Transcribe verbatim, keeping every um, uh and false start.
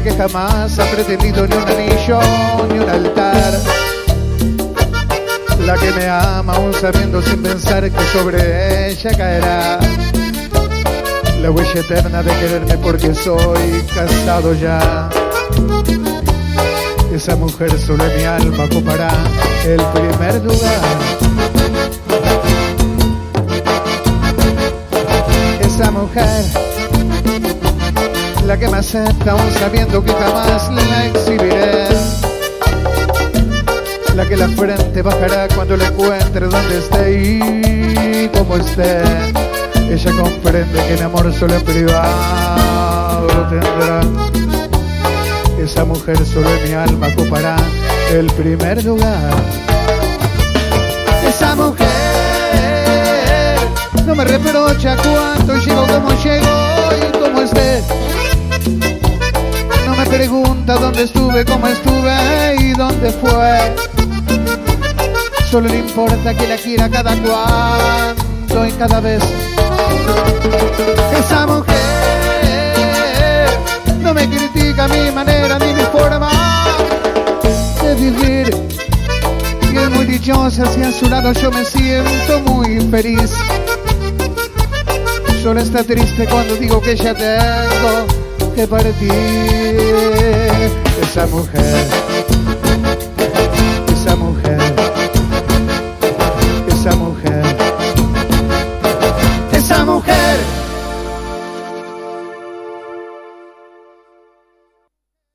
que jamás ha pretendido ni un anillo ni un altar, la que me ama aún sabiendo sin pensar que sobre ella caerá la huella eterna de quererme porque soy casado ya. Esa mujer solo en mi alma ocupará el primer lugar. Esa mujer, la que me acepta aún sabiendo que jamás la exhibiré, la que la frente bajará cuando la encuentre donde esté y como esté. Ella comprende que mi amor solo en privado lo tendrá. Esa mujer solo en mi alma ocupará el primer lugar. Esa mujer no me reprocha cuánto llego, cómo llego y cómo esté. No me pregunta dónde estuve, cómo estuve y dónde fue. Solo le importa que la quiera cada cuando y cada vez. Esa mujer no me critica mi manera ni mi forma de vivir. Y es muy dichosa si a su lado yo me siento muy feliz. Solo está triste cuando digo que ya tengo que partir. Esa mujer